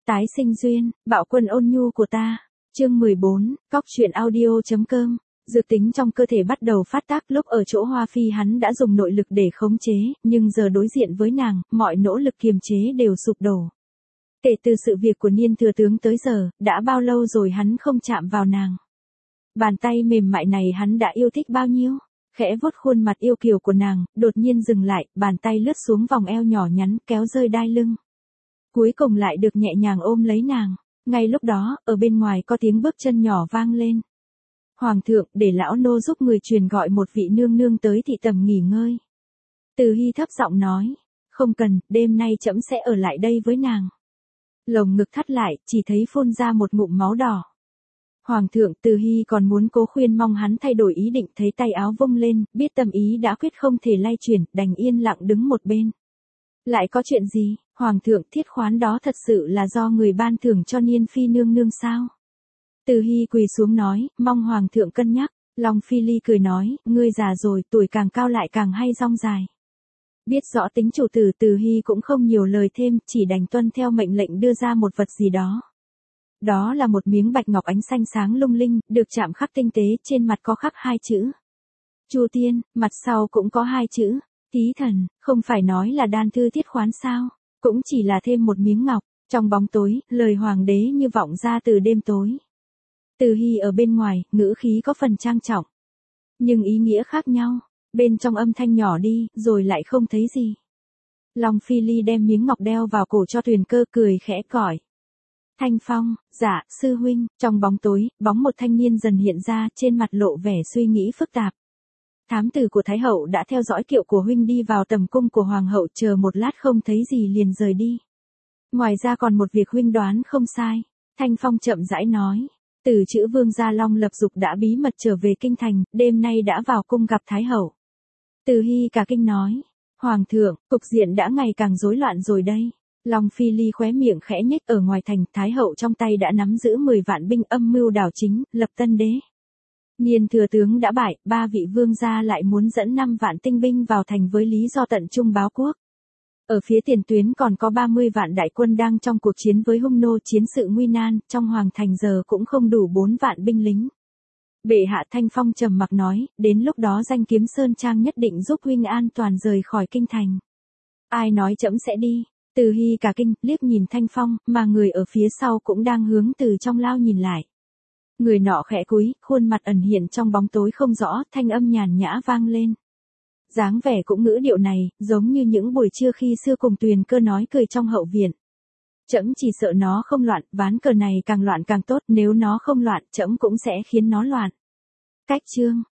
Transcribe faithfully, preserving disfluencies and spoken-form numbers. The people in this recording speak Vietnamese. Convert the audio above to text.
Tái sinh duyên, bạo quân ôn nhu của ta. Chương mười bốn, cóc truyện audio.com. Dược tính trong cơ thể bắt đầu phát tác, lúc ở chỗ Hoa Phi hắn đã dùng nội lực để khống chế, nhưng giờ đối diện với nàng, mọi nỗ lực kiềm chế đều sụp đổ. Kể từ sự việc của Niên thừa tướng tới giờ, đã bao lâu rồi hắn không chạm vào nàng. Bàn tay mềm mại này hắn đã yêu thích bao nhiêu. Khẽ vuốt khuôn mặt yêu kiều của nàng, đột nhiên dừng lại, bàn tay lướt xuống vòng eo nhỏ nhắn, kéo rơi đai lưng. Cuối cùng lại được nhẹ nhàng ôm lấy nàng. Ngay lúc đó, ở bên ngoài có tiếng bước chân nhỏ vang lên. Hoàng thượng, để lão nô giúp người truyền gọi một vị nương nương tới thị tầm nghỉ ngơi. Từ Hy thấp giọng nói. Không cần, đêm nay trẫm sẽ ở lại đây với nàng. Lồng ngực thắt lại, chỉ thấy phun ra một ngụm máu đỏ. Hoàng thượng, Từ Hy còn muốn cố khuyên mong hắn thay đổi ý định, thấy tay áo vung lên, biết tâm ý đã quyết không thể lay chuyển, đành yên lặng đứng một bên. Lại có chuyện gì? Hoàng thượng, thiết khoán đó thật sự là do người ban thưởng cho Niên phi nương nương sao? Từ Hy quỳ xuống nói, mong hoàng thượng cân nhắc. Long Phi Ly cười nói, ngươi già rồi, tuổi càng cao lại càng hay rong dài. Biết rõ tính chủ tử, Từ Hy cũng không nhiều lời thêm, chỉ đành tuân theo mệnh lệnh đưa ra một vật gì đó. Đó là một miếng bạch ngọc ánh xanh sáng lung linh, được chạm khắc tinh tế, trên mặt có khắc hai chữ. Chu Tiên, mặt sau cũng có hai chữ. Tí thần, không phải nói là đan thư thiết khoán sao? Cũng chỉ là thêm một miếng ngọc. Trong bóng tối, lời hoàng đế như vọng ra từ đêm tối. Từ Hy ở bên ngoài, ngữ khí có phần trang trọng. Nhưng ý nghĩa khác nhau. Bên trong âm thanh nhỏ đi, rồi lại không thấy gì. Long Phi Ly đem miếng ngọc đeo vào cổ cho Tuyền Cơ, cười khẽ gọi. Thanh Phong, dạ, sư huynh. Trong bóng tối, bóng một thanh niên dần hiện ra, trên mặt lộ vẻ suy nghĩ phức tạp. Thám tử của Thái hậu đã theo dõi kiệu của huynh đi vào tầm cung của hoàng hậu, chờ một lát không thấy gì liền rời đi. Ngoài ra còn một việc huynh đoán không sai. Thanh Phong chậm rãi nói. Từ chữ vương gia Long Lập Dục đã bí mật trở về kinh thành, đêm nay đã vào cung gặp Thái hậu. Từ Hy cả kinh nói. Hoàng thượng, cục diện đã ngày càng rối loạn rồi đây. Long Phi Ly khóe miệng khẽ nhếch, ở ngoài thành, Thái hậu trong tay đã nắm giữ mười vạn binh, âm mưu đảo chính, lập tân đế. Niên thừa tướng đã bại, ba vị vương gia lại muốn dẫn năm vạn tinh binh vào thành với lý do tận trung báo quốc. Ở phía tiền tuyến còn có ba mươi vạn đại quân đang trong cuộc chiến với hung nô, chiến sự nguy nan, trong hoàng thành giờ cũng không đủ bốn vạn binh lính. Bệ hạ. Thanh Phong trầm mặc nói, đến lúc đó Danh Kiếm Sơn Trang nhất định giúp huynh an toàn rời khỏi kinh thành. Ai nói trẫm sẽ đi? Từ Hy cả kinh, liếc nhìn Thanh Phong, mà người ở phía sau cũng đang hướng từ trong lao nhìn lại. Người nọ khẽ cúi, khuôn mặt ẩn hiện trong bóng tối không rõ, thanh âm nhàn nhã vang lên. Dáng vẻ cũng ngữ điệu này, giống như những buổi trưa khi xưa cùng Tuyền Cơ nói cười trong hậu viện. Trẫm chỉ sợ nó không loạn, ván cờ này càng loạn càng tốt, nếu nó không loạn, trẫm cũng sẽ khiến nó loạn. Cách chương.